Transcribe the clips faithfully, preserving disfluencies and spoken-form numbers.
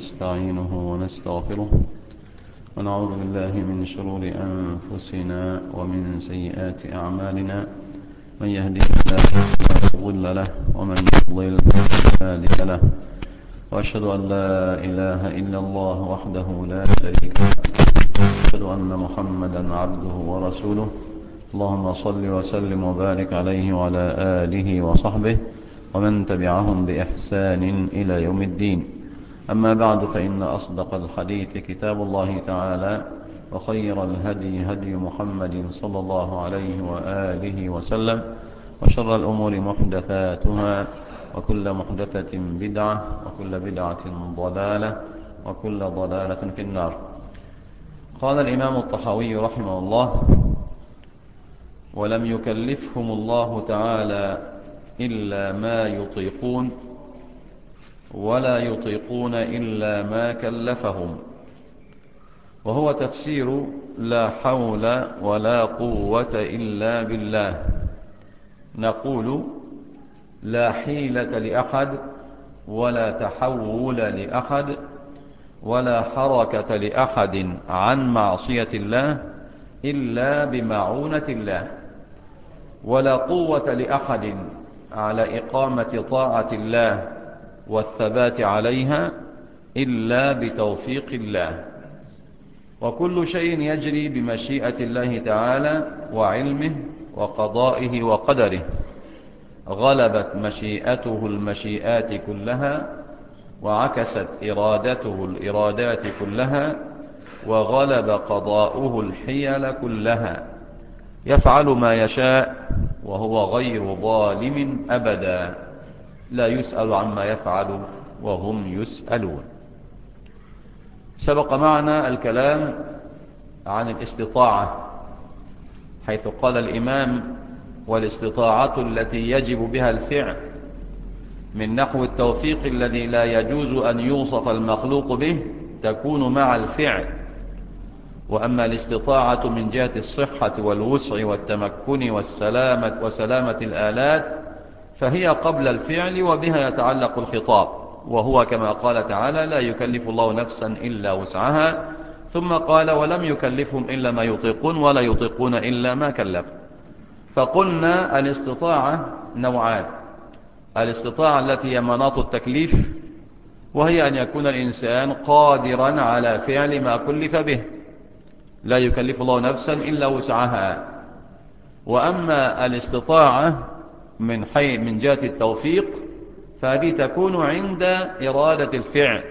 ونستعينه ونستغفره ونعوذ بالله من شرور أنفسنا ومن سيئات أعمالنا. من يهدي الله فلا مضل له ومن يضلل فلا هادي له، وأشهد أن لا إله إلا الله وحده لا شريك له، وأشهد أن محمدا عبده ورسوله. اللهم صل وسلم وبارك عليه وعلى آله وصحبه ومن تبعهم بإحسان إلى يوم الدين. أما بعد، فإن أصدق الحديث كتاب الله تعالى، وخير الهدي هدي محمد صلى الله عليه وآله وسلم، وشر الأمور محدثاتها، وكل محدثة بدعة، وكل بدعة ضلالة، وكل ضلالة في النار. قال الإمام الطحاوي رحمه الله: ولم يكلفهم الله تعالى إلا ما يطيقون، ولا يطيقون إلا ما كلفهم. وهو تفسير لا حول ولا قوة إلا بالله. نقول: لا حيلة لأحد، ولا تحول لأحد، ولا حركة لأحد عن معصية الله إلا بمعونة الله، ولا قوة لأحد على إقامة طاعة الله والثبات عليها إلا بتوفيق الله. وكل شيء يجري بمشيئة الله تعالى وعلمه وقضائه وقدره. غلبت مشيئته المشيئات كلها، وعكست إرادته الإرادات كلها، وغلب قضاؤه الحيل كلها. يفعل ما يشاء وهو غير ظالم أبدا، لا يسأل عما يفعل وهم يسألون. سبق معنا الكلام عن الاستطاعة، حيث قال الإمام: والاستطاعة التي يجب بها الفعل من نحو التوفيق الذي لا يجوز أن يوصف المخلوق به تكون مع الفعل. وأما الاستطاعة من جهة الصحة والوسع والتمكن والسلامة وسلامة الآلات فهي قبل الفعل، وبها يتعلق الخطاب، وهو كما قال تعالى: لا يكلف الله نفسا إلا وسعها. ثم قال: ولم يكلفهم إلا ما يطيقون، ولا يطيقون إلا ما كلف. فقلنا الاستطاعة نوعان: الاستطاعة التي هي مناط التكليف، وهي أن يكون الإنسان قادرا على فعل ما كلف به، لا يكلف الله نفسا إلا وسعها. وأما الاستطاعة من حي من جهة التوفيق فهذه تكون عند إرادة الفعل.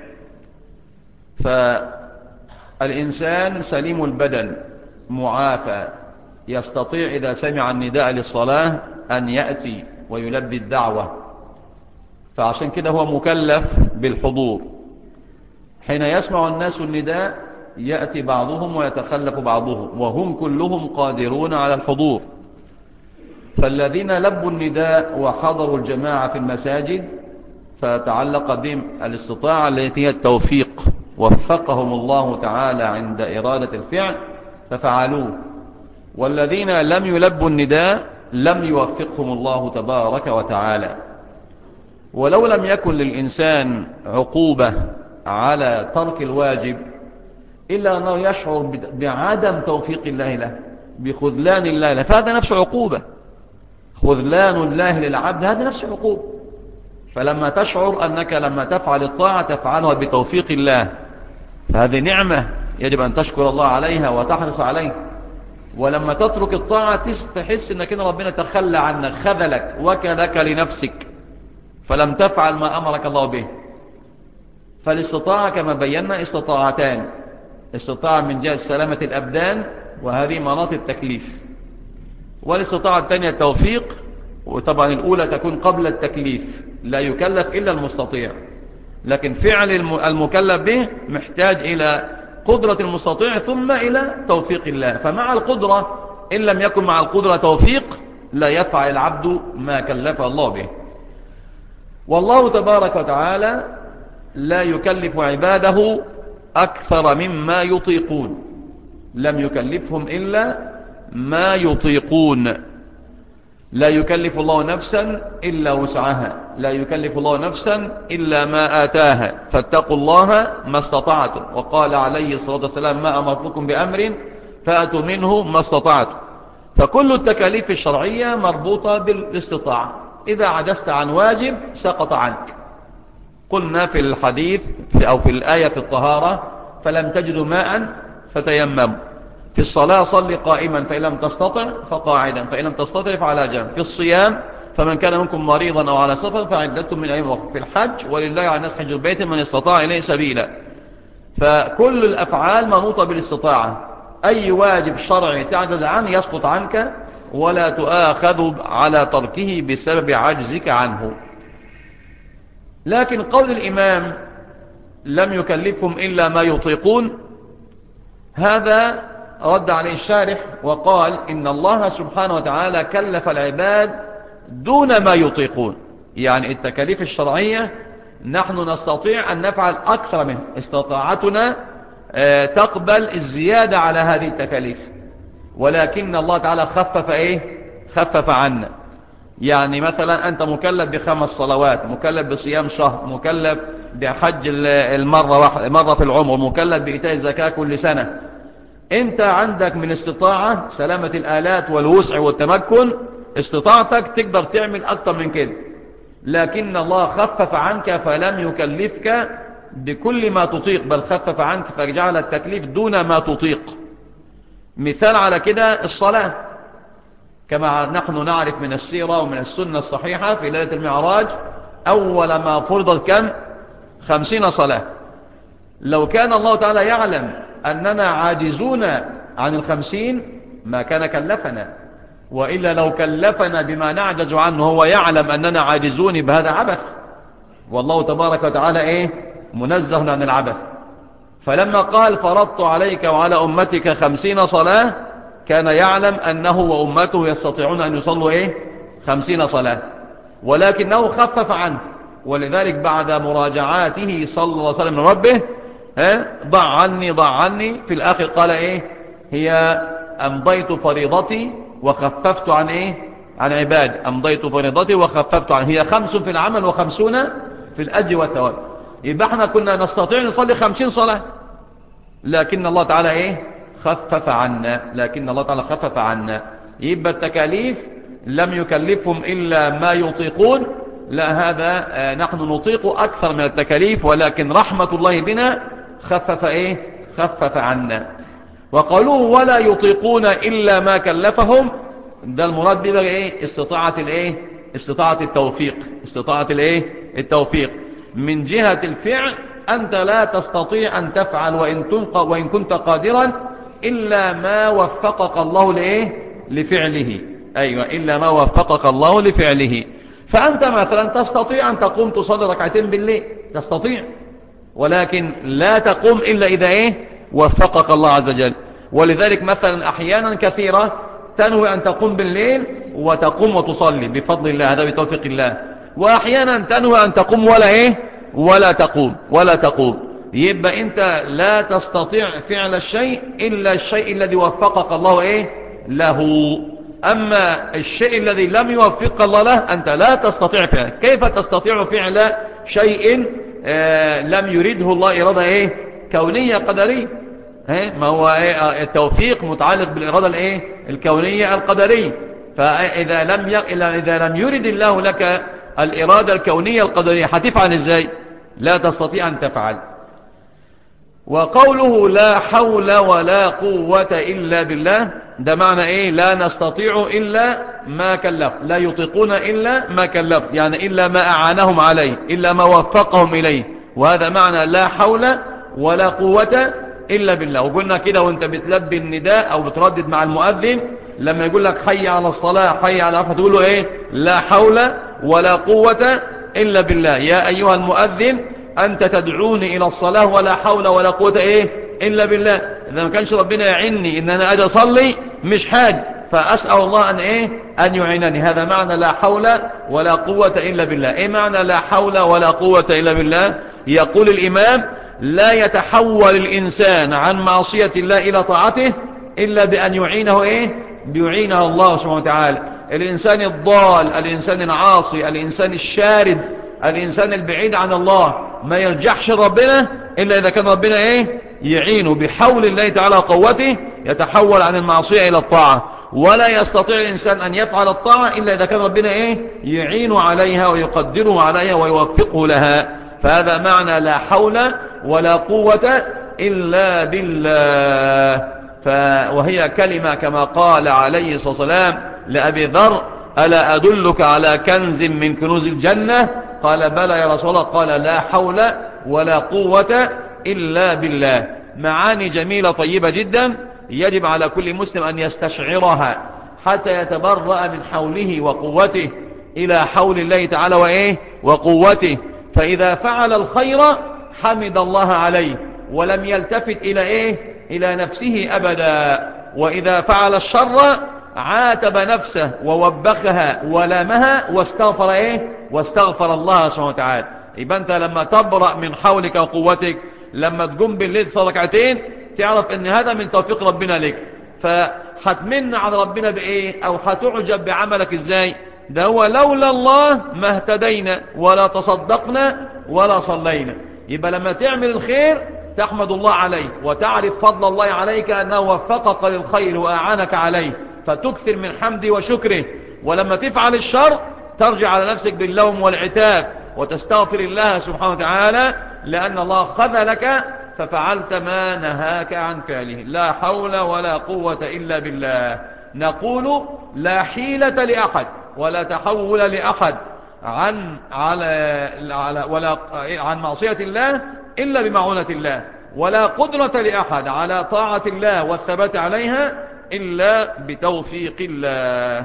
فالإنسان سليم البدن معافى، يستطيع إذا سمع النداء للصلاة أن يأتي ويلبي الدعوة، فعشان كده هو مكلف بالحضور. حين يسمع الناس النداء يأتي بعضهم ويتخلف بعضهم، وهم كلهم قادرون على الحضور. فالذين لبوا النداء وحضروا الجماعة في المساجد فتعلق بهم الاستطاعة التي هي التوفيق، وفقهم الله تعالى عند إرادة الفعل ففعلوه. والذين لم يلبوا النداء لم يوفقهم الله تبارك وتعالى. ولو لم يكن للإنسان عقوبة على ترك الواجب إلا أنه يشعر بعدم توفيق الله له، بخذلان الله له، فهذا نفس عقوبة. خذلان الله للعبد هذا نفس عقوبة. فلما تشعر أنك لما تفعل الطاعة تفعلها بتوفيق الله، فهذه نعمة يجب أن تشكر الله عليها وتحرص عليها. ولما تترك الطاعة تحس أنك ربنا تخلى عنك، خذلك، وكلك لنفسك، فلم تفعل ما أمرك الله به. فالاستطاعة كما بينا استطاعتان: استطاعة من جهة سلامة الأبدان، وهذه مناط التكليف، والاستطاعة الثانية التوفيق، وطبعا الأولى تكون قبل التكليف، لا يكلف إلا المستطيع، لكن فعل المكلف به محتاج إلى قدرة المستطيع ثم إلى توفيق الله. فمع القدرة إن لم يكن مع القدرة توفيق لا يفعل العبد ما كلف الله به. والله تبارك وتعالى لا يكلف عباده أكثر مما يطيقون، لم يكلفهم إلا ما يطيقون. لا يكلف الله نفسا إلا وسعها، لا يكلف الله نفسا إلا ما آتاها، فاتقوا الله ما استطعتم. وقال عليه الصلاة والسلام ما أمرتكم بأمر فأتوا منه ما استطعتم. فكل التكاليف الشرعية مربوطة بالاستطاعة. إذا عجزت عن واجب سقط عنك. قلنا في الحديث في أو في الآية في الطهارة فلم تجدوا ماء فتيمموا. في الصلاة صل قائما فإن لم تستطع فقاعدا فإن لم تستطع فعلى جنب. في الصيام فمن كان منكم مريضا أو على سفر فعدة من أيام أخرى. في الحج ولله على الناس حج البيت من استطاع إليه سبيلا. فكل الأفعال منوطة بالاستطاعة. أي واجب شرعي تعجز عنه يسقط عنك ولا تؤاخذ على تركه بسبب عجزك عنه. لكن قول الإمام لم يكلفهم إلا ما يطيقون، هذا رد عليه الشارح وقال إن الله سبحانه وتعالى كلف العباد دون ما يطيقون. يعني التكاليف الشرعية نحن نستطيع أن نفعل أكثر منه، استطاعتنا تقبل الزيادة على هذه التكاليف، ولكن الله تعالى خفف إيه؟ خفف عنا. يعني مثلا أنت مكلف بخمس صلوات، مكلف بصيام شهر، مكلف بحج المرة واحدة مرة في العمر، مكلف بإيتاء الزكاة كل سنة. أنت عندك من استطاعة سلامة الآلات والوسع والتمكن، استطاعتك تقدر تعمل أكتر من كده، لكن الله خفف عنك فلم يكلفك بكل ما تطيق، بل خفف عنك فجعل التكليف دون ما تطيق. مثال على كده الصلاة، كما نحن نعرف من السيرة ومن السنة الصحيحة في ليلة المعراج أول ما فرضت كم؟ خمسين صلاة. لو كان الله تعالى يعلم أننا عاجزون عن الخمسين ما كان كلفنا، وإلا لو كلفنا بما نعجز عنه هو يعلم أننا عاجزون بهذا عبث، والله تبارك وتعالى إيه؟ منزه عن العبث. فلما قال فرضت عليك وعلى أمتك خمسين صلاة كان يعلم أنه وأمته يستطيعون أن يصلوا إيه؟ خمسين صلاة، ولكنه خفف عنه. ولذلك بعد مراجعاته صلى الله عليه وسلم من ربه ها ضع عني ضع عني في الآخر قال إيه؟ هي أمضيت فريضتي وخففت عن إيه؟ عن عباد. أمضيت فريضتي وخففت عن، هي خمس في العمل وخمسون في الأجر والثواب. يبقى احنا كنا نستطيع نصلي خمسين صلاة، لكن الله تعالى إيه؟ خفف عنا، لكن الله تعالى خفف عنا. يبقى التكاليف لم يكلفهم إلا ما يطيقون، لا، هذا نحن نطيق أكثر من التكاليف، ولكن رحمة الله بنا خفف إيه؟ خفف عنا. وقالوا ولا يطيقون إلا ما كلفهم، ده المراد بيه إيه؟ استطاعة الإيه؟ استطاعة التوفيق، استطاعة الإيه؟ التوفيق. من جهة الفعل أنت لا تستطيع أن تفعل وإن, تنق وإن كنت قادرا إلا ما وفقك الله لإيه؟ لفعله. أيوة، إلا ما وفقك الله لفعله. فأنت مثلا تستطيع أن تقوم تصلي ركعتين بالليل، تستطيع، ولكن لا تقوم إلا إذا إيه؟ وفقك الله عز وجل. ولذلك مثلا أحيانا كثيرة تنوي أن تقوم بالليل وتقوم وتصلي بفضل الله، هذا بتوفيق الله. وأحيانا تنوي أن تقوم ولا إيه؟ ولا تقوم ولا تقوم. يبقى أنت لا تستطيع فعل الشيء إلا الشيء الذي وفقك الله إيه؟ له. أما الشيء الذي لم يوفق الله له أنت لا تستطيع فعله. كيف تستطيع فعل شيء آه لم يريده الله إرادة إيه؟ كونية قدرية؟ ما هو إيه؟ التوفيق متعلق بالإرادة الإيه؟ الكونية القدرية. فإذا لم ي... إذا لم يرد الله لك الإرادة الكونية القدرية هتفعل إزاي؟ لا تستطيع أن تفعل. وقوله لا حول ولا قوة إلا بالله، ده معنى إيه؟ لا نستطيع إلا ما كلف، لا يطيقون إلا ما كلف، يعني إلا ما أعانهم عليه، إلا ما وفقهم إليه. وهذا معنى لا حول ولا قوة إلا بالله. وقلنا كده وانت بتلبي النداء أو بتردد مع المؤذن لما يقول لك حي على الصلاة حي على العفو، تقول له إيه؟ لا حول ولا قوة إلا بالله. يا أيها المؤذن أنت تدعوني إلى الصلاة ولا حول ولا قوة إيه؟ إلا بالله. إذا ما كانش ربنا يعيني إن أنا أجي أصلي مش حاجة، فأسأل الله أن إيه؟ أن يعينني. هذا معنى لا حول ولا قوة إلا بالله. إيه معنى لا حول ولا قوة إلا بالله؟ يقول الإمام لا يتحول الإنسان عن معصية الله إلى طاعته إلا بأن يعينه إيه؟ بيعينه الله سبحانه وتعالى. الإنسان الضال، الإنسان العاصي، الإنسان الشارد، الإنسان البعيد عن الله ما يرجحش ربنا إلا إذا كان ربنا إيه يعينه بحول الله تعالى وقوته، يتحول عن المعصية إلى الطاعة. ولا يستطيع الإنسان أن يفعل الطاعة إلا إذا كان ربنا إيه يعينه عليها ويقدره عليها ويوفقه لها. فهذا معنى لا حول ولا قوة إلا بالله. ف... وهي كلمة كما قال عليه الصلاة والسلام لأبي ذر: ألا أدلك على كنز من كنوز الجنة؟ قال: بلى يا رسول الله. قال: لا حول ولا قوة إلا بالله. معاني جميلة طيبة جدا يجب على كل مسلم أن يستشعرها حتى يتبرأ من حوله وقوته إلى حول الله تعالى وإيه وقوته. فإذا فعل الخير حمد الله عليه ولم يلتفت إلى إيه إلى نفسه أبدا، وإذا فعل الشر عاتب نفسه ووبخها ولامها واستغفر إيه واستغفر الله سبحانه وتعالى. يبقى أنت لما تبرأ من حولك وقوتك، لما تقوم بالليل تصلي ركعتين، تعرف ان هذا من توفيق ربنا لك. فهتمن على ربنا بايه او هتعجب بعملك ازاي؟ ده هو لولا الله ما اهتدينا ولا تصدقنا ولا صلينا. يبقى لما تعمل الخير تحمد الله عليه وتعرف فضل الله عليك أنه وفقك للخير وأعانك عليه، فتكثر من حمده وشكره. ولما تفعل الشر ترجع على نفسك باللوم والعتاب وتستغفر الله سبحانه وتعالى، لأن الله خذلك ففعلت ما نهاك عن فعله. لا حول ولا قوة إلا بالله. نقول لا حيلة لأحد ولا تحول لأحد عن على على ولا عن معصية الله إلا بمعونة الله، ولا قدرة لأحد على طاعة الله والثبات عليها إلا بتوفيق الله.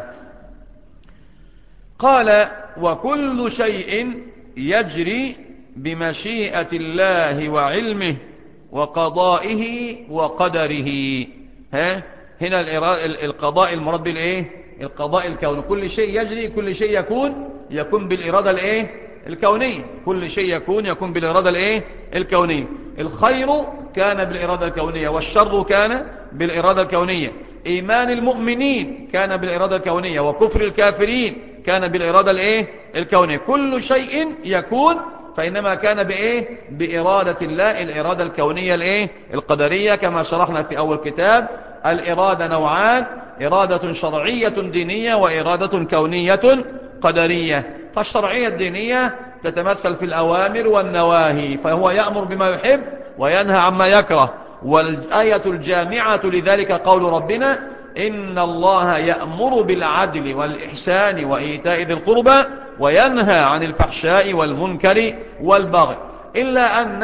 قال: وكل شيء يجري بمشيئة الله وعلمه وقضائه وقدره. ها هنا القضاء المراد بالايه؟ القضاء الكوني. كل شيء يجري، كل شيء يكون يكون بالإرادة الايه الكونية. كل شيء يكون يكون بالإرادة الايه الكونية. الخير كان بالإرادة الكونية والشر كان بالإرادة الكونية. إيمان المؤمنين كان بالإرادة الكونية وكفر الكافرين كان بالإرادة الايه الكونية. كل شيء يكون فإنما كان بإيه؟ بإرادة الله، الإرادة الكونية الإيه؟ القدرية، كما شرحنا في أول كتاب. الإرادة نوعان: إرادة شرعية دينية وإرادة كونية قدرية. فالشرعية الدينية تتمثل في الأوامر والنواهي، فهو يأمر بما يحب وينهى عما يكره. والآية الجامعة لذلك قول ربنا: إن الله يأمر بالعدل والإحسان وإيتاء ذي القربى وينهى عن الفحشاء والمنكر والبغي. إلا أن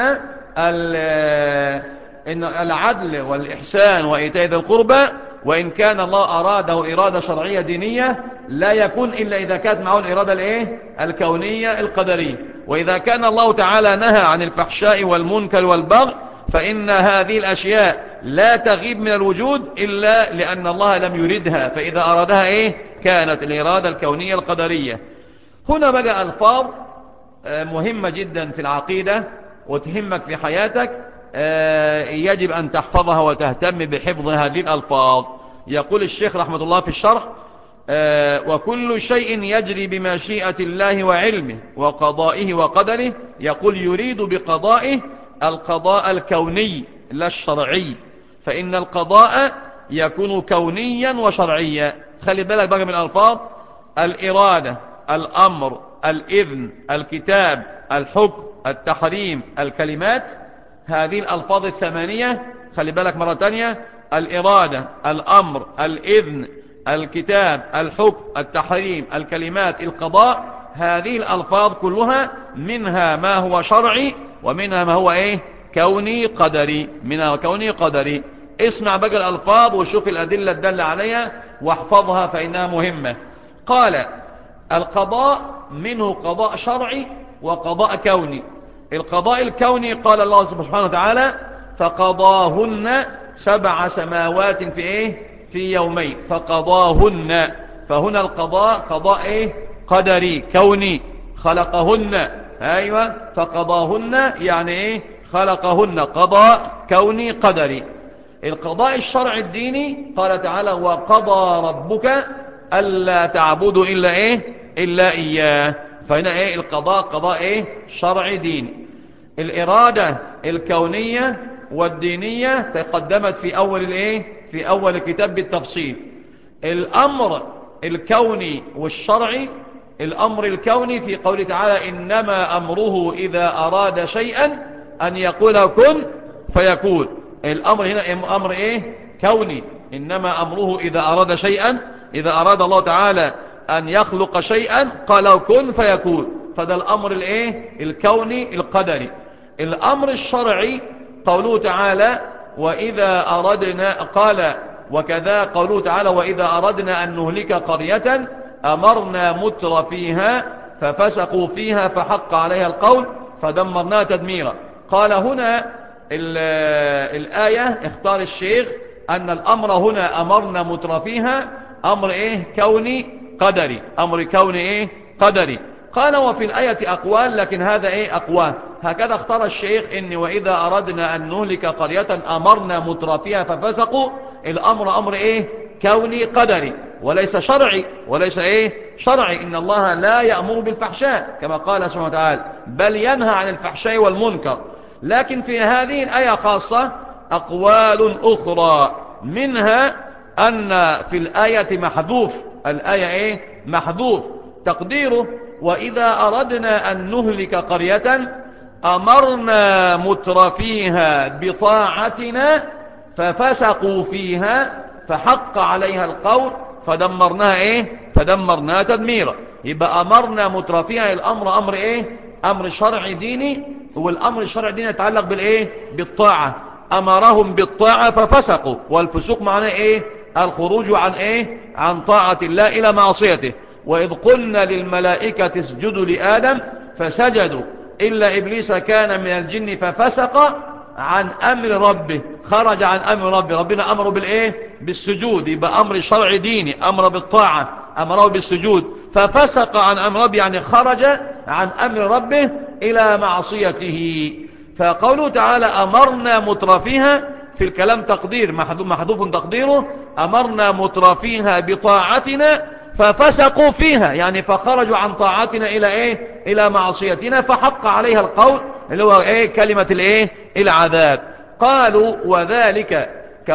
إن العدل والإحسان وإيتاء ذي القربى وإن كان الله أراده إرادة شرعية دينية لا يكون إلا إذا كانت معه الإرادة الإيه؟ الكونية القدرية. وإذا كان الله تعالى نهى عن الفحشاء والمنكر والبغي فإن هذه الأشياء لا تغيب من الوجود إلا لأن الله لم يردها، فإذا أرادها إيه؟ كانت الإرادة الكونية القدرية. هنا بقى ألفاظ مهمة جدا في العقيدة وتهمك في حياتك، يجب أن تحفظها وتهتم بحفظ هذه الألفاظ. يقول الشيخ رحمة الله في الشرح: وكل شيء يجري بمشيئة الله وعلمه وقضائه وقدره. يقول يريد بقضائه القضاء الكوني لا الشرعي، فإن القضاء يكون كونيا وشرعيا. خلي بالك بقى من الألفاظ: الإرادة، الأمر، الإذن، الكتاب، الحكم، التحريم، الكلمات. هذه الألفاظ الثمانية خلي بالك مرة تانية: الإرادة، الأمر، الإذن، الكتاب، الحكم، التحريم، الكلمات، القضاء. هذه الألفاظ كلها منها ما هو شرعي ومنها ما هو إيه؟ كوني قدري. منها كوني قدري. اسمع بقى الألفاظ وشوف الأدلة الدالة عليها واحفظها فإنها مهمة. قال: القضاء منه قضاء شرعي وقضاء كوني. القضاء الكوني قال الله سبحانه وتعالى: فقضاهن سبع سماوات في إيه؟ في يومين. فقضاهن. فهنا القضاء قضاء إيه؟ قدري كوني، خلقهن. أيوة، فقضاهن يعني إيه؟ خلقهن. قضاء كوني قدري. القضاء الشرعي الديني قال تعالى: وقضى ربك ألا تعبدوا إلا إيه إلا إياه. فهنا إيه القضاء قضاء إيه شرعي ديني. الإرادة الكونية والدينية تقدمت في أول الإيه في أول كتاب بالتفصيل. الأمر الكوني والشرعي، الأمر الكوني في قوله تعالى إنما أمره إذا أراد شيئا أن يقول كن فيكون. الأمر هنا أمر إيه كوني، إنما أمره إذا أراد شيئا، إذا أراد الله تعالى أن يخلق شيئا قال كن فيكون، فده الأمر الإيه الكوني القدري. الأمر الشرعي قوله تعالى وإذا أردنا، قال وكذا قوله تعالى وإذا أردنا أن نهلك قرية أمرنا متر فيها ففسقوا فيها فحق عليها القول فدمرناها تدميرا. قال هنا الآية اختار الشيخ أن الأمر هنا أمرنا متر فيها أمر إيه كوني قدري، أمر كوني إيه قدري. قال وفي الآية أقوال لكن هذا إيه أقوال، هكذا اختار الشيخ إن وإذا أردنا أن نهلك قرية أمرنا متر فيها ففسقوا، الأمر أمر إيه كوني قدري وليس شرعي، وليس إيه شرعي. إن الله لا يأمر بالفحشاء كما قال سبحانه وتعالى بل ينهى عن الفحشاء والمنكر. لكن في هذه الآية خاصة أقوال أخرى، منها أن في الآية محذوف، الآية إيه محذوف تقديره وإذا أردنا أن نهلك قرية أمرنا متر فيها بطاعتنا ففسقوا فيها فحق عليها القول فدمرناها إيه فدمرناها تدميرا. يبقى أمرنا متر فيها الأمر أمر إيه أمر شرعي ديني، والأمر الشرعي الديني يتعلق بالإيه بالطاعة، أمرهم بالطاعة ففسقوا، والفسوق معناه إيه الخروج عن إيه عن طاعة الله إلى معصيته. وإذ قلنا للملائكة اسجدوا لآدم فسجدوا إلا إبليس كان من الجن ففسق عن أمر ربه، خرج عن أمر ربه، ربنا أمره بالإيه بالسجود، يبقى أمر شرعي ديني أمر بالطاعة أمره بالسجود، ففسق عن أمر ربه يعني خرج عن أمر ربه إلى معصيته. فقوله تعالى أمرنا مترفيها في الكلام تقدير محذوف تقديره أمرنا مترفيها بطاعتنا ففسقوا فيها يعني فخرجوا عن طاعتنا إلى إيه إلى معصيتنا فحق عليها القول اللي هو إيه كلمة الإيه العذاب. قالوا وذلك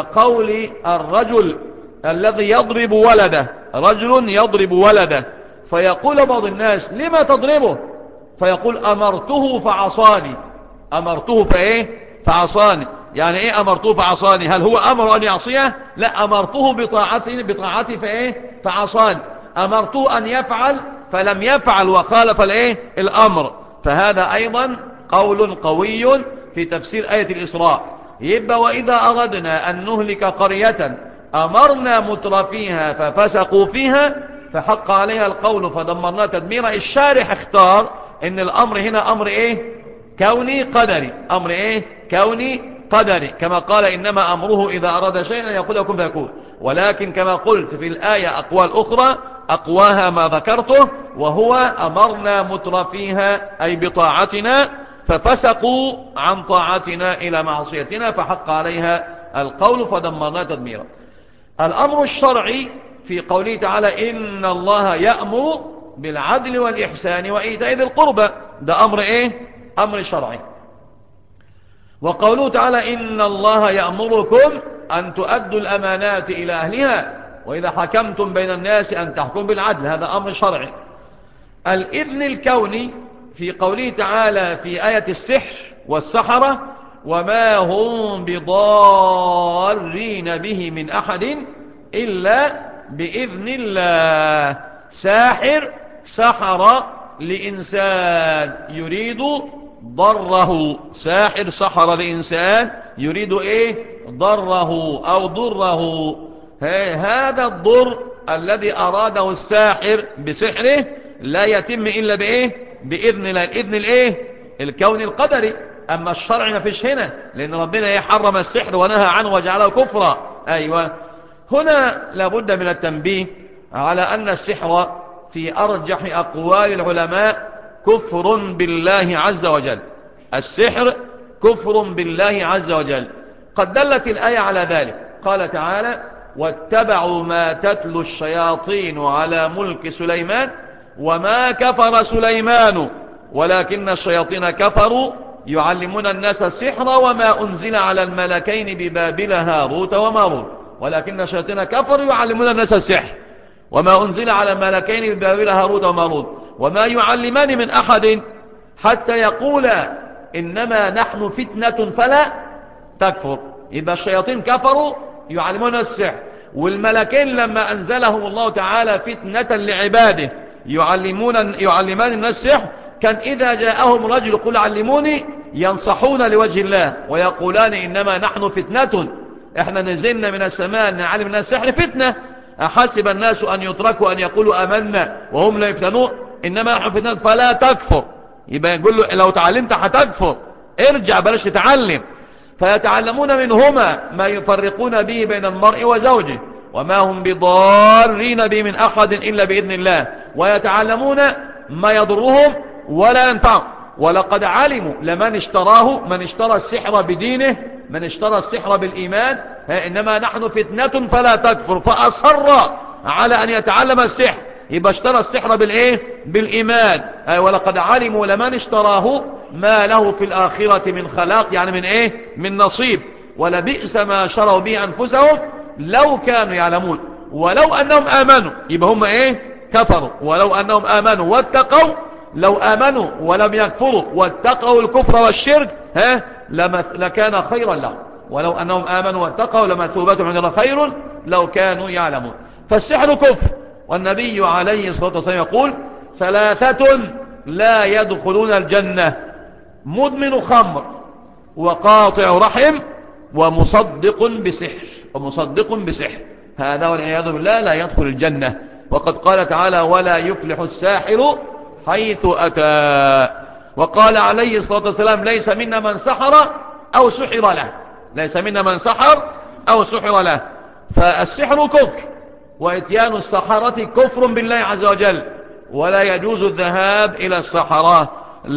كقول الرجل الذي يضرب ولده، رجل يضرب ولده فيقول بعض الناس لما تضربه فيقول أمرته فعصاني، أمرته فإيه فعصاني، يعني إيه أمرته فعصاني؟ هل هو أمر أن يعصيه؟ لا، أمرته بطاعتي بطاعتي فإيه فعصاني، أمرته أن يفعل فلم يفعل وخالف الإيه الأمر. فهذا أيضا قول قوي في تفسير آية الإسراء. يبقى وإذا أردنا أن نهلك قرية أمرنا مترفيها ففسقوا فيها فحق عليها القول فدمرنا تدميرا. الشارح اختار ان الأمر هنا أمر إيه كوني قدري، أمر إيه كوني قدري كما قال إنما أمره إذا أراد شيئا يقول يكون فيكون. ولكن كما قلت في الآية أقوال أخرى أقواها ما ذكرته وهو أمرنا مترفيها أي بطاعتنا ففسقوا عن طاعتنا إلى معصيتنا فحق عليها القول فدمرنا تدميرا. الأمر الشرعي في قوله تعالى إن الله يأمر بالعدل والإحسان وإيتاء ذي القربى، ده أمر إيه أمر شرعي. وقوله تعالى إن الله يأمركم أن تؤدوا الأمانات إلى أهلها وإذا حكمتم بين الناس أن تحكموا بالعدل، هذا أمر شرعي. الإذن الكوني في قوله تعالى في آية السحر والسحرة وما هم بضارين به من أحد إلا بإذن الله. ساحر سحر لإنسان يريد ضره، ساحر سحر لإنسان يريد إيه ضره أو ضره، هذا الضر الذي أراده الساحر بسحره لا يتم إلا بإيه بإذن الله، الإذن الإيه الكوني القدري. أما الشرع ما فيش هنا لأن ربنا يحرم السحر ونهى عنه وجعله كفرا. أيوة هنا لابد من التنبيه على أن السحر في أرجح أقوال العلماء كفر بالله عز وجل، السحر كفر بالله عز وجل. قد دلت الآية على ذلك، قال تعالى واتبعوا ما تتلو الشياطين على ملك سليمان وما كفر سليمان ولكن الشياطين كفروا يعلمون الناس السحر وما أنزل على الملكين ببابل هاروت وماروت ولكن الشياطين كفروا يعلمون الناس السحر وما أنزل على الملكين ببابل هاروت وماروت وما يعلمان من أحد حتى يقولا إنما نحن فتنة فلا تكفر. يبقى الشياطين كفروا يعلمون السحر، والملكين لما أنزلهم الله تعالى فتنة لعباده يعلمون يعلمان الناس السحر، كان إذا جاءهم رجل يقول علموني ينصحون لوجه الله ويقولان إنما نحن فتنة، احنا نزلنا من السماء نعلم الناس السحر فتنة، أحسب الناس أن يتركوا أن يقولوا أمنا وهم لا يفتنون إنما نحن فتنة فلا تكفر. يبقى يقول له لو تعلمت هتكفر، ارجع بلاش تتعلم. فيتعلمون منهما ما يفرقون به بين المرء وزوجه وما هم بضارين به من أحد إلا بإذن الله، ويتعلمون ما يضرهم ولا ينفعهم. ولقد علموا لمن اشتراه، من اشترى السحر بدينه، من اشترى السحر بالإيمان، إنما نحن فتنة فلا تكفر، فأصر على أن يتعلم السحر. يبقى اشترى السحر بالإيه؟ بالإيمان. ولقد علموا لمن اشتراه ما له في الآخرة من خلاق، يعني من إيه؟ من نصيب. ولبئس ما شروا به أنفسهم لو كانوا يعلمون. ولو أنهم آمنوا، يبقى هم إيه؟ كفروا. ولو أنهم آمنوا واتقوا، لو آمنوا ولم يكفروا واتقوا الكفر والشرك ها لكان خيرا لهم. ولو أنهم آمنوا واتقوا لمثوبة عند الله خير لو كانوا يعلمون. فالسحر كفر. والنبي عليه الصلاة والسلام يقول ثلاثة لا يدخلون الجنة: مدمن خمر وقاطع رحم ومصدق بسحر ومصدق بسحر هذا والعياذ بالله لا يدخل الجنة. وقد قال تعالى: ولا يفلح الساحر حيث أتى. وقال عليه الصلاة والسلام: ليس منا من سحر أو سحر له، ليس منا من سحر أو سحر له. فالسحر كفر، وإتيان السحرة كفر بالله عز وجل، ولا يجوز الذهاب إلى السحرة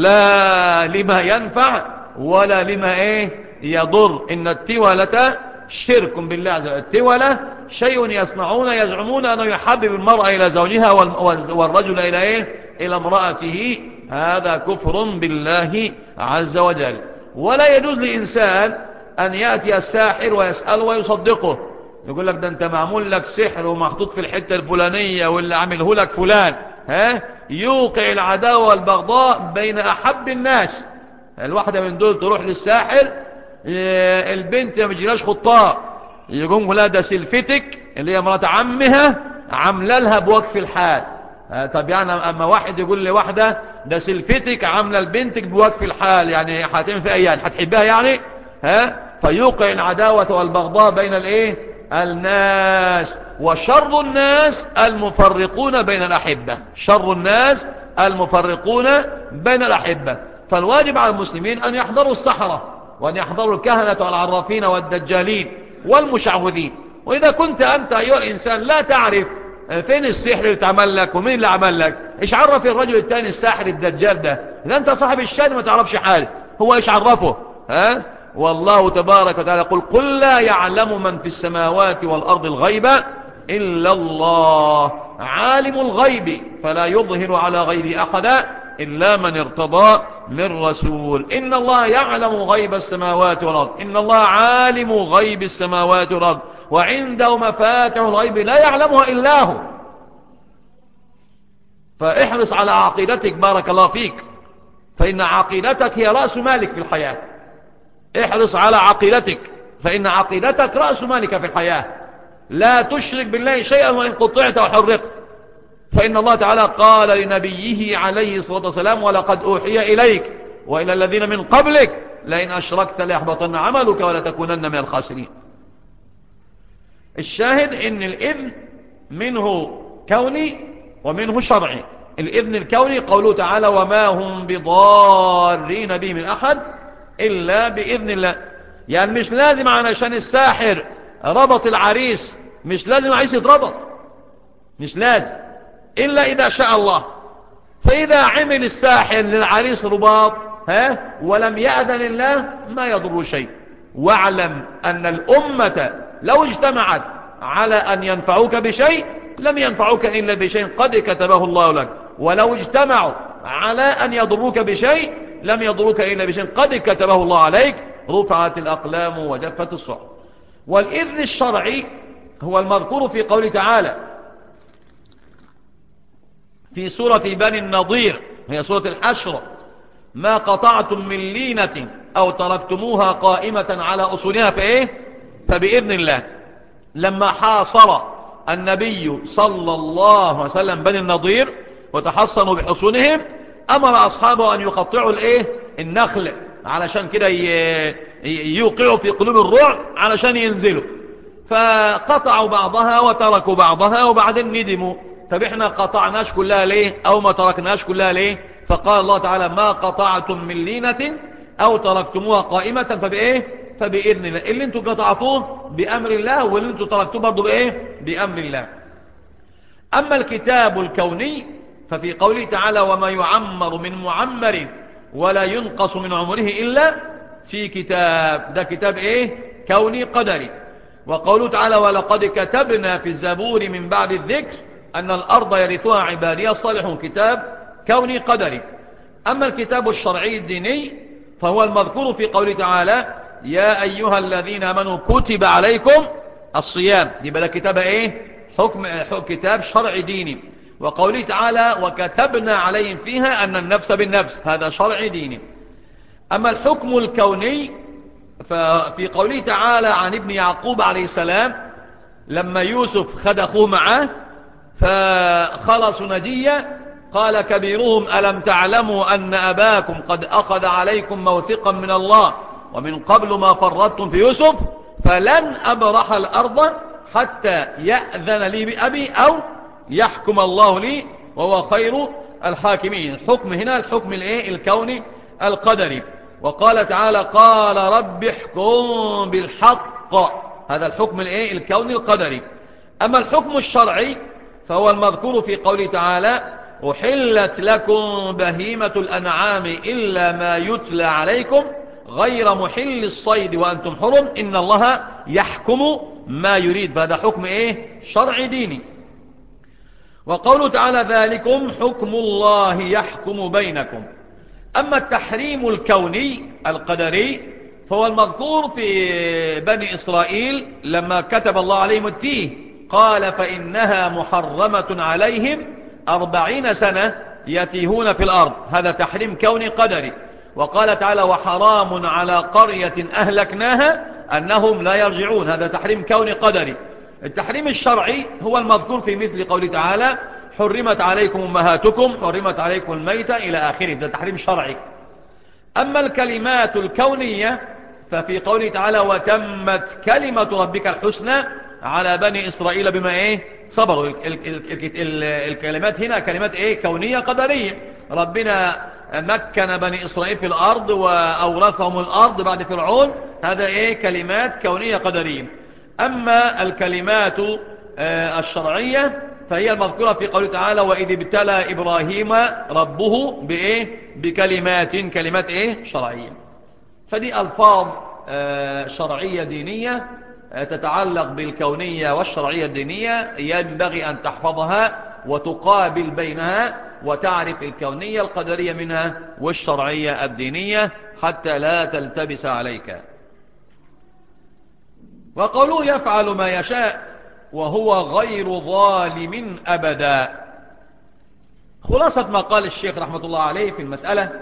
لا لما ينفع ولا لما إيه يضر. إن التولة شرك بالله عز وجل. التولة شيء يصنعون يزعمون أنه يحبب المرأة إلى زوجها والرجل إلى إيه إلى امرأته، هذا كفر بالله عز وجل. ولا يجوز لإنسان أن يأتي الساحر ويسأله ويصدقه، يقول لك ده أنت معمول لك سحر ومحطوط في الحتة الفلانية واللي عمله لك فلان، ها يوقع العداوة والبغضاء بين أحب الناس. الواحدة من دول تروح للساحر، البنت ما بيجيلاش خطاب، يقوم لا ده سلفتك اللي هي مرات عمها عامله لها بوقف الحال. طب يعني اما واحد يقول لواحده ده سلفتك عامله لبنتك بوقف الحال، يعني هتعمل فيها ايه؟ يعني هتحبها يعني؟ ها فيوقع العداوه والبغضاء بين الايه الناس. وشر الناس المفرقون بين الاحبه، شر الناس المفرقون بين الاحبه. فالواجب على المسلمين ان يحضروا السحره وان يحضروا الكهنه والعرافين والدجالين والمشعوذين. واذا كنت انت ايها الانسان لا تعرف فين السحر اللي اتعمل لك ومين اللي عمل لك، ايش عرف الرجل الثاني الساحر الدجال ده؟ اذا انت صاحب الشأن ما تعرفش حاجه، هو ايش عرفه؟ ها والله تبارك وتعالى يقول: قل لا يعلم من في السماوات والارض الغيب الا الله، عالم الغيب فلا يظهر على غيب احدا الا من ارتضى من رسول. ان الله يعلم غيب السماوات والارض، ان الله عالم غيب السماوات والارض وعنده مفاتح الغيب لا يعلمها إلا هو. فاحرص على عقيدتك بارك الله فيك، فإن عقيدتك هي رأس مالك في الحياة. احرص على عقيدتك فإن عقيدتك رأس مالك في الحياة. لا تشرك بالله شيئا وإن قطعت وحرقت، فإن الله تعالى قال لنبيه عليه الصلاة والسلام: ولقد أوحي إليك وإلى الذين من قبلك لئن أشركت ليحبطن عملك ولتكونن من الخاسرين. الشاهد ان الاذن منه كوني ومنه شرعي. الاذن الكوني قوله تعالى: وما هم بضارين به من احد الا باذن الله. يعني مش لازم علشان الساحر ربط العريس مش لازم العريس يتربط، مش لازم الا اذا شاء الله. فاذا عمل الساحر للعريس رباط ها ولم يأذن الله ما يضر شيء. واعلم ان الامة لو اجتمعت على أن ينفعوك بشيء لم ينفعوك إلا بشيء قد كتبه الله لك، ولو اجتمعوا على أن يضروك بشيء لم يضروك إلا بشيء قد كتبه الله عليك، رفعت الأقلام وجفت الصحف. والإذن الشرعي هو المذكور في قوله تعالى في سورة بني النضير، هي سورة الحشر: ما قطعتم من لينة أو تركتموها قائمة على أصولها فإيه فبإذن الله. لما حاصر النبي صلى الله عليه وسلم بني النضير وتحصنوا بحصونهم، أمر أصحابه أن يقطعوا الإيه النخل علشان كده يوقعوا في قلوب الرعب علشان ينزلوا، فقطعوا بعضها وتركوا بعضها وبعدين ندموا، طب احنا قطعناش كلها ليه او ما تركناش كلها ليه؟ فقال الله تعالى: ما قطعتم من لينة او تركتموها قائمة فبايه فبإذن الله. اللي انتوا قطعتوه بأمر الله، واللي انتوا تركتوه برضو بايه بأمر الله. اما الكتاب الكوني ففي قوله تعالى: وما يعمر من معمر ولا ينقص من عمره إلا في كتاب، ده كتاب ايه كوني قدري. وقوله تعالى: ولقد كتبنا في الزبور من بعد الذكر أن الأرض يرثها عبادي الصالحون، كتاب كوني قدري. أما الكتاب الشرعي الديني فهو المذكور في قوله تعالى: يا أيها الذين آمنوا كتب عليكم الصيام، يبقى ده كتاب ايه حكم كتاب شرعي ديني. وقوله تعالى: وكتبنا عليهم فيها أن النفس بالنفس، هذا شرعي ديني. أما الحكم الكوني ففي قوله تعالى عن ابن يعقوب عليه السلام لما يوسف خد أخوه معه فخلصوا نجية، قال كبيرهم: ألم تعلموا أن أباكم قد أخذ عليكم موثقا من الله ومن قبل ما فرطتم في يوسف فلن أبرح الأرض حتى يأذن لي بأبي أو يحكم الله لي وهو خير الحاكمين. الحكم هنا الحكم الايه الكوني القدري. وقال تعالى: قال رب احكم بالحق، هذا الحكم الايه الكوني القدري. أما الحكم الشرعي فهو المذكور في قوله تعالى: أحلت لكم بهيمة الأنعام إلا ما يتلى عليكم غير محل الصيد وأنتم حرم إن الله يحكم ما يريد، فهذا حكم ايه شرعي ديني. وقوله تعالى: ذلكم حكم الله يحكم بينكم. أما التحريم الكوني القدري فهو المذكور في بني إسرائيل لما كتب الله عليهم التيه، قال: فإنها محرمة عليهم أربعين سنة يتيهون في الأرض، هذا تحريم كوني قدري. وقال تعالى: وحرام على قرية أهلكناها أنهم لا يرجعون، هذا تحريم كوني قدري. التحريم الشرعي هو المذكور في مثل قوله تعالى: حرمت عليكم أمهاتكم، حرمت عليكم الميتة إلى آخره، ده تحريم شرعي. أما الكلمات الكونية ففي قوله تعالى: وتمت كلمة ربك الحسنى على بني إسرائيل بما إيه صبروا. ال ال ال ال الكلمات هنا كلمات إيه كونية قدرية. ربنا مكن بني إسرائيل في الأرض وأورثهم الأرض بعد فرعون، هذا إيه كلمات كونية قدرية. أما الكلمات الشرعية فهي المذكورة في قوله تعالى: وإذ ابتلى إبراهيم ربه بإيه بكلمات، كلمات إيه شرعية. فدي ألفاظ شرعية دينية تتعلق بالكونية والشرعية الدينية، ينبغي أن تحفظها وتقابل بينها وتعرف الكونية القدرية منها والشرعية الدينية حتى لا تلتبس عليك. وقالوا يفعل ما يشاء وهو غير ظالم أبدا. خلاصة ما قال الشيخ رحمة الله عليه في المسألة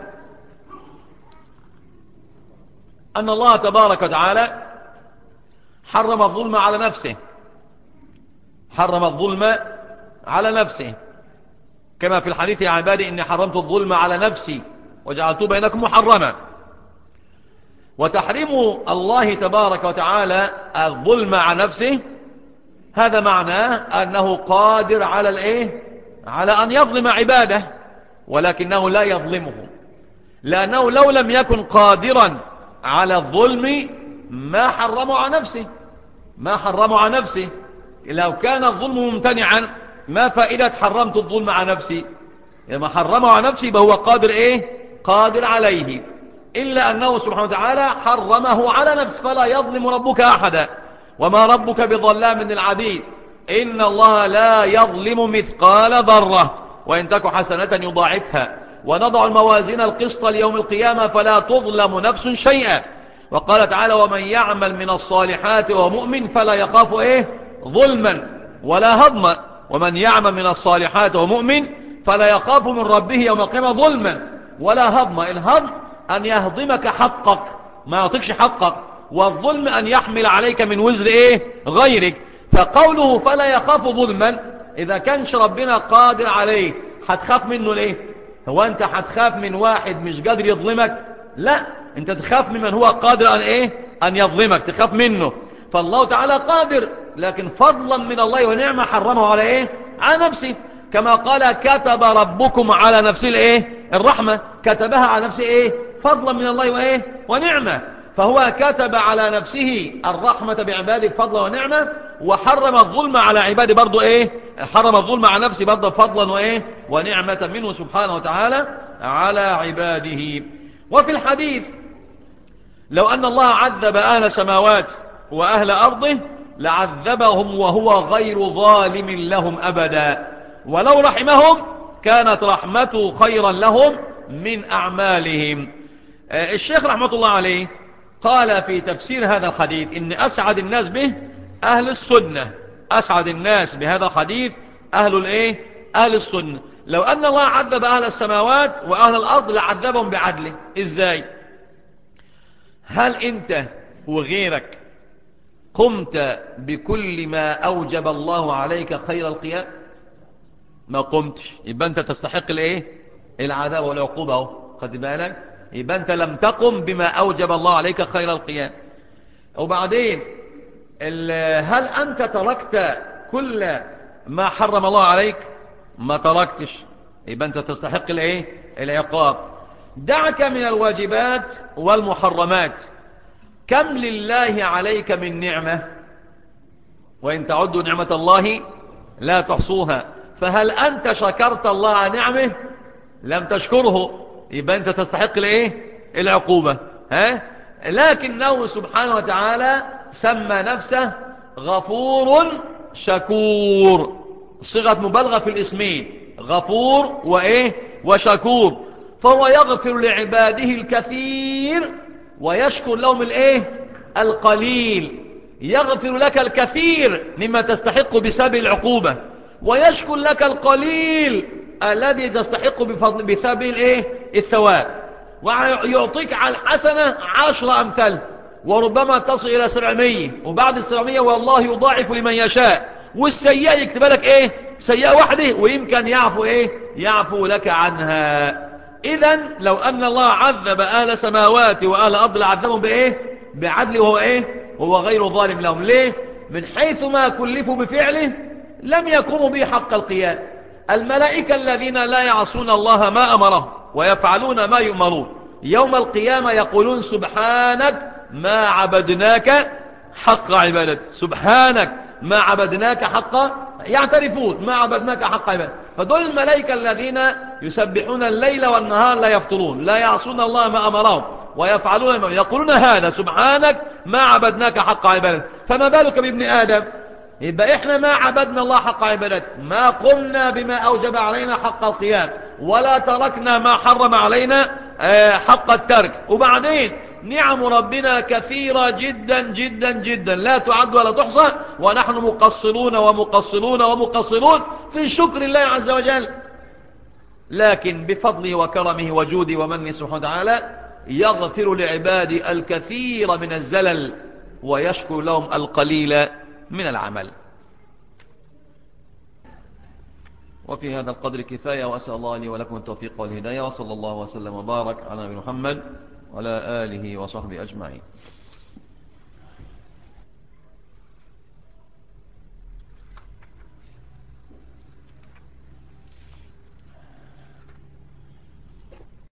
أن الله تبارك وتعالى حرم الظلم على نفسه، حرم الظلم على نفسه كما في الحديث: يا عبادي إني حرمت الظلم على نفسي وجعلت بينكم محرما. وتحريم الله تبارك وتعالى الظلم على نفسه هذا معناه أنه قادر على الإيه؟ على أن يظلم عباده، ولكنه لا يظلمهم، لأنه لو لم يكن قادرا على الظلم ما حرمه على نفسه، ما حرمه على نفسه. لو كان الظلم ممتنعا ما فائدة حرمت الظلم على نفسي؟ لما حرمه على نفسي فهو قادر إيه؟ قادر عليه، إلا أنه سبحانه وتعالى حرمه على نفسه، فلا يظلم ربك أحدا. وما ربك بظلام للعبيد إن الله لا يظلم مثقال ذرة وإن تك حسنة يضاعفها ونضع الموازين القسط ليوم القيامة فلا تظلم نفس شيئا. وقال تعالى ومن يعمل من الصالحات وهو مؤمن فلا يخاف إيه ظلما ولا هضما. ومن يعمل من الصالحات وهو مؤمن فلا يخاف من ربه يوم القيامة ظلما ولا هضما. الهضم أن يهضمك حقك ما يعطيكش حقك، والظلم أن يحمل عليك من وزر إيه غيرك. فقوله فلا يخاف ظلما، إذا كانش ربنا قادر عليه هتخاف منه ليه؟ هو أنت هتخاف من واحد مش قادر يظلمك؟ لا، أنت تخاف ممن هو قادر أن إيه أن يظلمك، تخاف منه. فالله تعالى قادر، لكن فضلا من الله ونعمة حرمه على إيه على نفسه، كما قال كتب ربكم على نفسه الإيه الرحمة، كتبها على نفسه إيه فضلا من الله وإيه ونعمة. فهو كتب على نفسه الرحمة بعباده فضلا ونعمة، وحرم الظلم على عباده برضو إيه حرم الظلم على نفسه برضو فضلا وإيه ونعمة منه سبحانه وتعالى على عباده. وفي الحديث لو أن الله عذب أهل سماوات وأهل أرضه لعذبهم وهو غير ظالم لهم أبدا، ولو رحمهم كانت رحمته خيرا لهم من أعمالهم. الشيخ رحمة الله عليه قال في تفسير هذا الحديث إن أسعد الناس به أهل السنة، أسعد الناس بهذا الحديث أهل الإيه أهل السنة. لو أن الله عذب أهل السماوات وأهل الأرض لعذبهم بعدله. إزاي؟ هل أنت وغيرك قمت بكل ما أوجب الله عليك خير القيام؟ ما قمتش، يبقى أنت تستحق الإيه العذاب والعقوبة. خد بالك، يبقى أنت لم تقم بما أوجب الله عليك خير القيام. وبعدين هل أنت تركت كل ما حرم الله عليك؟ ما تركتش، يبقى أنت تستحق الإيه العقاب. دعك من الواجبات والمحرمات، كم لله عليك من نعمة، وإن تعدوا نعمة الله لا تحصوها. فهل أنت شكرت الله على نعمه؟ لم تشكره، يبقى أنت تستحق الإيه العقوبة. ها؟ لكنه سبحانه وتعالى سمى نفسه غفور شكور، صيغة مبالغة في الاسمين، غفور وإيه وشكور. فهو يغفر لعباده الكثير ويشكر لهم الإيه القليل. يغفر لك الكثير مما تستحق بسبب العقوبة، ويشكر لك القليل الذي تستحق بفضل بسبب الإيه الثواب، ويعطيك على الحسنة عشر أمثال، وربما تصل إلى سبعمية، وبعد السبعمية والله يضاعف لمن يشاء. والسيئة يكتب لك إيه سيئة واحدة ويمكن يعفو إيه يعفو لك عنها. إذن لو أن الله عذب أهل سماوات وأهل أرض لعذبهم بإيه بعدل، وهو إيه وهو غير ظالم لهم. ليه؟ من حيث ما كلفوا بفعله لم يقوموا به حق القيام. الملائكة الذين لا يعصون الله ما أمرهم ويفعلون ما يؤمرون يوم القيامة يقولون سبحانك ما عبدناك حق عبادتك، سبحانك ما عبدناك حق، يعترفون ما عبدناك حق عبادتك. فدول الملائكة الذين يسبحون الليل والنهار لا يفطرون، لا يعصون الله ما أمرهم ويفعلون ما يقولون هذا سبحانك ما عبدناك حق عبادتك. فما بالك بابن آدم؟ يبقى إحنا ما عبدنا الله حق عبادته، ما قمنا بما أوجب علينا حق القيام، ولا تركنا ما حرم علينا حق الترك. وبعدين نعم ربنا كثيرة جدا جدا جدا لا تعد ولا تحصى، ونحن مقصرون ومقصرون ومقصرون في شكر الله عز وجل. لكن بفضله وكرمه وجوده ومنه سبحانه وتعالى يغفر لعبادي الكثير من الزلل ويشكر لهم القليل من العمل. وفي هذا القدر كفاية، وأسأل الله لي ولكم التوفيق والهداية، وصلى الله وسلم وبارك على نبينا محمد وعلى آله وصحبه أجمعين.